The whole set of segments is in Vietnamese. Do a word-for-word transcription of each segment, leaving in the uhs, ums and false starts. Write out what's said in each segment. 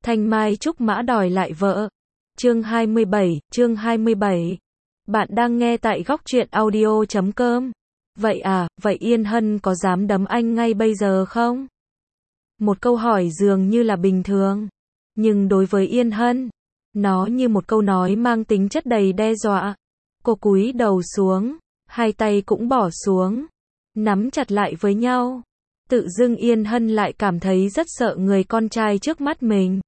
Thanh Mai trúc mã đòi lại vợ. Chương hai mươi bảy, chương hai mươi bảy. Bạn đang nghe tại góc truyện audio chấm com. Vậy à, vậy Yên Hân có dám đấm anh ngay bây giờ không? Một câu hỏi dường như là bình thường. Nhưng đối với Yên Hân, nó như một câu nói mang tính chất đầy đe dọa. Cô cúi đầu xuống, hai tay cũng bỏ xuống, nắm chặt lại với nhau. Tự dưng Yên Hân lại cảm thấy rất sợ người con trai trước mắt mình.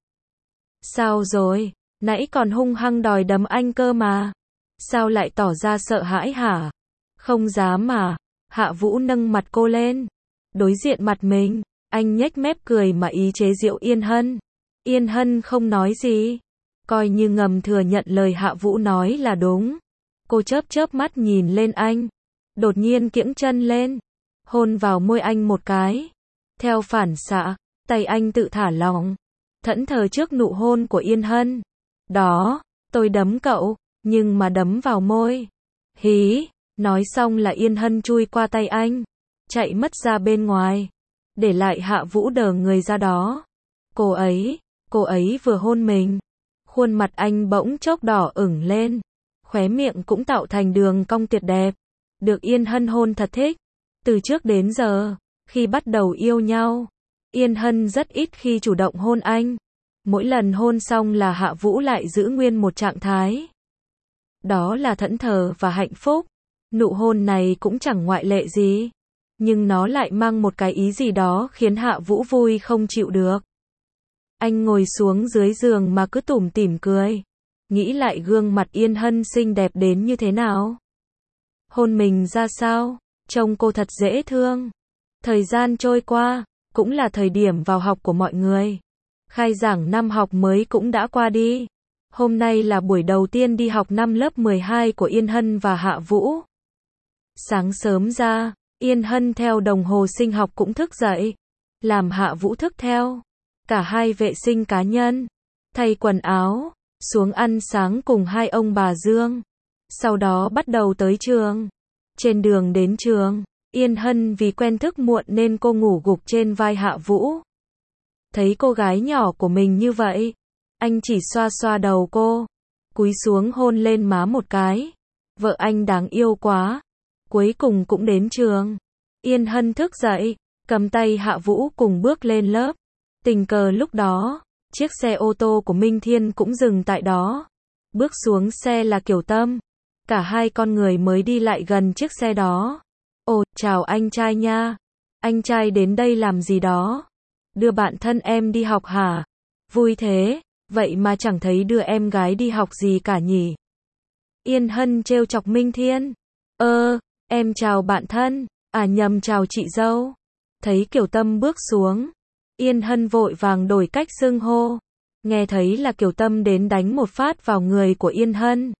Sao rồi? Nãy còn hung hăng đòi đấm anh cơ mà. Sao lại tỏ ra sợ hãi hả? Không dám mà. Hạ Vũ nâng mặt cô lên. Đối diện mặt mình, anh nhếch mép cười mà ý chế giễu Yên Hân. Yên Hân không nói gì. Coi như ngầm thừa nhận lời Hạ Vũ nói là đúng. Cô chớp chớp mắt nhìn lên anh. Đột nhiên kiễng chân lên. Hôn vào môi anh một cái. Theo phản xạ, tay anh tự thả lỏng. Thẫn thờ trước nụ hôn của Yên Hân. Đó, tôi đấm cậu, nhưng mà đấm vào môi. Hí, nói xong là Yên Hân chui qua tay anh, chạy mất ra bên ngoài, để lại Hạ Vũ đờ người ra đó. Cô ấy, cô ấy vừa hôn mình. Khuôn mặt anh bỗng chốc đỏ ửng lên, khóe miệng cũng tạo thành đường cong tuyệt đẹp. Được Yên Hân hôn thật thích. Từ trước đến giờ, khi bắt đầu yêu nhau, Yên Hân rất ít khi chủ động hôn anh. Mỗi lần hôn xong là Hạ Vũ lại giữ nguyên một trạng thái. Đó là thẫn thờ và hạnh phúc. Nụ hôn này cũng chẳng ngoại lệ gì. Nhưng nó lại mang một cái ý gì đó khiến Hạ Vũ vui không chịu được. Anh ngồi xuống dưới giường mà cứ tủm tỉm cười. Nghĩ lại gương mặt Yên Hân xinh đẹp đến như thế nào. Hôn mình ra sao? Trông cô thật dễ thương. Thời gian trôi qua, cũng là thời điểm vào học của mọi người. Khai giảng năm học mới cũng đã qua đi. Hôm nay là buổi đầu tiên đi học năm lớp mười hai của Yên Hân và Hạ Vũ. Sáng sớm ra, Yên Hân theo đồng hồ sinh học cũng thức dậy. Làm Hạ Vũ thức theo. Cả hai vệ sinh cá nhân, thay quần áo, xuống ăn sáng cùng hai ông bà Dương. Sau đó bắt đầu tới trường. Trên đường đến trường, Yên Hân vì quen thức muộn nên cô ngủ gục trên vai Hạ Vũ. Thấy cô gái nhỏ của mình như vậy, anh chỉ xoa xoa đầu cô, cúi xuống hôn lên má một cái. Vợ anh đáng yêu quá. Cuối cùng cũng đến trường. Yên Hân thức dậy, cầm tay Hạ Vũ cùng bước lên lớp. Tình cờ lúc đó, chiếc xe ô tô của Minh Thiên cũng dừng tại đó. Bước xuống xe là Kiều Tâm. Cả hai con người mới đi lại gần chiếc xe đó. Ồ, chào anh trai nha. Anh trai đến đây làm gì đó? Đưa bạn thân em đi học hả? Vui thế, vậy mà chẳng thấy đưa em gái đi học gì cả nhỉ? Yên Hân trêu chọc Minh Thiên. Ơ, em chào bạn thân, à nhầm chào chị dâu. Thấy Kiều Tâm bước xuống, Yên Hân vội vàng đổi cách xưng hô. Nghe thấy là Kiều Tâm đến đánh một phát vào người của Yên Hân.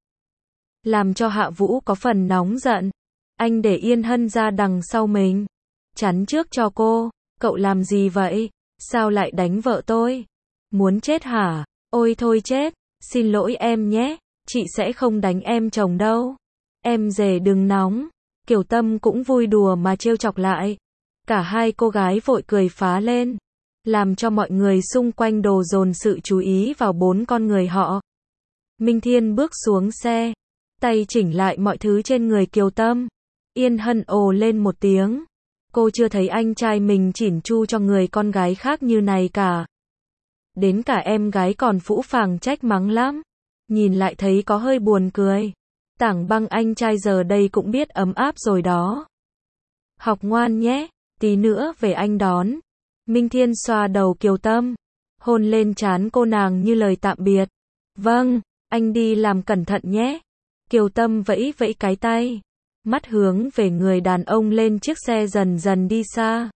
Làm cho Hạ Vũ có phần nóng giận. Anh để Yên Hân ra đằng sau mình, chắn trước cho cô. Cậu làm gì vậy? Sao lại đánh vợ tôi? Muốn chết hả? Ôi thôi chết, xin lỗi em nhé, chị sẽ không đánh em chồng đâu. Em dề đừng nóng. Kiều Tâm cũng vui đùa mà trêu chọc lại. Cả hai cô gái vội cười phá lên, làm cho mọi người xung quanh đồ dồn sự chú ý vào bốn con người họ. Minh Thiên bước xuống xe, tay chỉnh lại mọi thứ trên người Kiều Tâm. Yên Hân ồ lên một tiếng. Cô chưa thấy anh trai mình chỉn chu cho người con gái khác như này cả. Đến cả em gái còn phũ phàng trách mắng lắm. Nhìn lại thấy có hơi buồn cười. Tảng Băng anh trai giờ đây cũng biết ấm áp rồi đó. Học ngoan nhé, tí nữa về anh đón. Minh Thiên xoa đầu Kiều Tâm, hôn lên trán cô nàng như lời tạm biệt. Vâng, anh đi làm cẩn thận nhé. Kiều Tâm vẫy vẫy cái tay, mắt hướng về người đàn ông lên chiếc xe dần dần đi xa.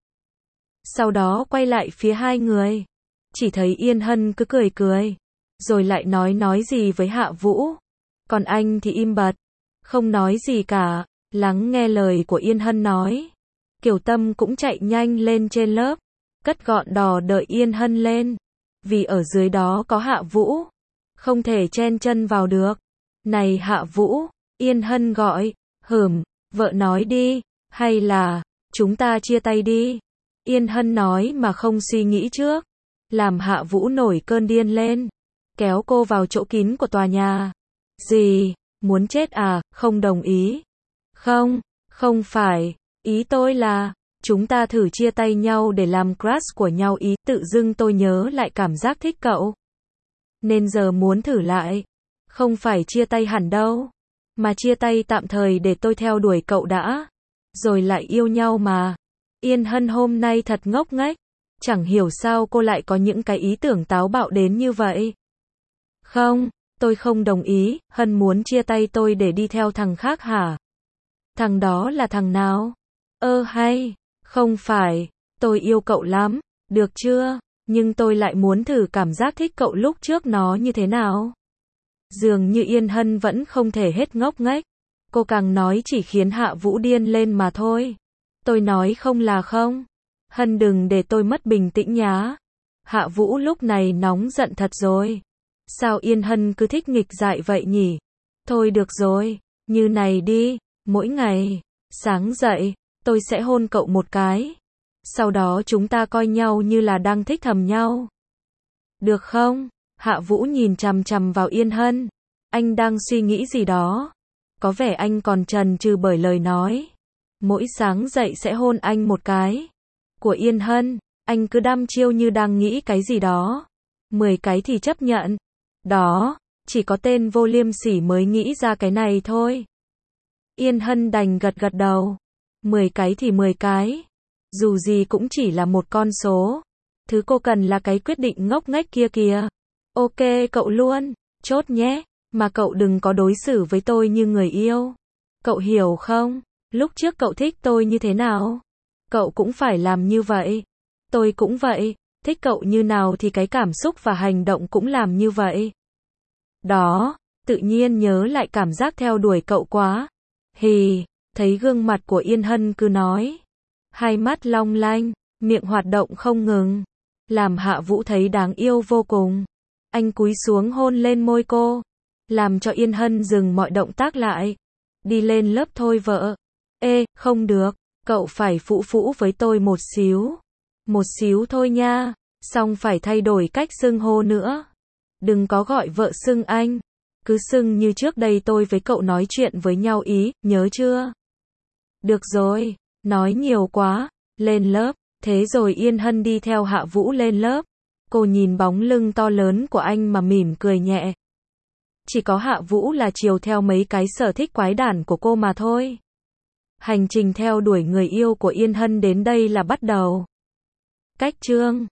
Sau đó quay lại phía hai người, chỉ thấy Yên Hân cứ cười cười, rồi lại nói nói gì với Hạ Vũ. Còn anh thì im bặt, không nói gì cả, lắng nghe lời của Yên Hân nói. Kiều Tâm cũng chạy nhanh lên trên lớp, cất gọn đò đợi Yên Hân lên. Vì ở dưới đó có Hạ Vũ, không thể chen chân vào được. Này Hạ Vũ, Yên Hân gọi. Hửm, vợ nói đi, hay là chúng ta chia tay đi. Yên Hân nói mà không suy nghĩ trước. làm Hạ Vũ nổi cơn điên lên, kéo cô vào chỗ kín của tòa nhà. Gì? Muốn chết à? Không đồng ý. Không, không phải. Ý tôi là, chúng ta thử chia tay nhau để làm crush của nhau. Ý tự dưng tôi nhớ lại cảm giác thích cậu. Nên giờ muốn thử lại. Không phải chia tay hẳn đâu. Mà chia tay tạm thời để tôi theo đuổi cậu đã. Rồi lại yêu nhau mà. Yên Hân hôm nay thật ngốc nghếch. Chẳng hiểu sao cô lại có những cái ý tưởng táo bạo đến như vậy. Không, tôi không đồng ý. Hân muốn chia tay tôi để đi theo thằng khác hả? Thằng đó là thằng nào? Ơ hay, không phải, tôi yêu cậu lắm, được chưa? Nhưng tôi lại muốn thử cảm giác thích cậu lúc trước nó như thế nào. Dường như Yên Hân vẫn không thể hết ngốc nghếch. Cô càng nói chỉ khiến Hạ Vũ điên lên mà thôi. Tôi nói không là không. Hân đừng để tôi mất bình tĩnh nhá. Hạ Vũ lúc này nóng giận thật rồi. Sao Yên Hân cứ thích nghịch dại vậy nhỉ? Thôi được rồi, như này đi, mỗi ngày, sáng dậy, tôi sẽ hôn cậu một cái. Sau đó chúng ta coi nhau như là đang thích thầm nhau. Được không? Hạ Vũ nhìn chằm chằm vào Yên Hân. Anh đang suy nghĩ gì đó? Có vẻ anh còn chần chừ bởi lời nói. Mỗi sáng dậy sẽ hôn anh một cái. Của Yên Hân, anh cứ đăm chiêu như đang nghĩ cái gì đó. Mười cái thì chấp nhận. Đó, chỉ có tên vô liêm sỉ mới nghĩ ra cái này thôi. Yên Hân đành gật gật đầu. Mười cái thì mười cái. Dù gì cũng chỉ là một con số. Thứ cô cần là cái quyết định ngốc nghếch kia kìa. Ok cậu luôn, chốt nhé. Mà cậu đừng có đối xử với tôi như người yêu. Cậu hiểu không? Lúc trước cậu thích tôi như thế nào? Cậu cũng phải làm như vậy. Tôi cũng vậy. Thích cậu như nào thì cái cảm xúc và hành động cũng làm như vậy. Đó, tự nhiên nhớ lại cảm giác theo đuổi cậu quá. Hì, thấy gương mặt của Yên Hân cứ nói. Hai mắt long lanh, miệng hoạt động không ngừng. Làm Hạ Vũ thấy đáng yêu vô cùng. Anh cúi xuống hôn lên môi cô. Làm cho Yên Hân dừng mọi động tác lại. Đi lên lớp thôi vợ. Ê, không được, cậu phải phũ phũ với tôi một xíu. Một xíu thôi nha, xong phải thay đổi cách xưng hô nữa. Đừng có gọi vợ xưng anh. Cứ xưng như trước đây tôi với cậu nói chuyện với nhau ý, nhớ chưa? Được rồi, nói nhiều quá, lên lớp. Thế rồi Yên Hân đi theo Hạ Vũ lên lớp. Cô nhìn bóng lưng to lớn của anh mà mỉm cười nhẹ. Chỉ có Hạ Vũ là chiều theo mấy cái sở thích quái đản của cô mà thôi. Hành trình theo đuổi người yêu của Yên Hân đến đây là bắt đầu. Cách chương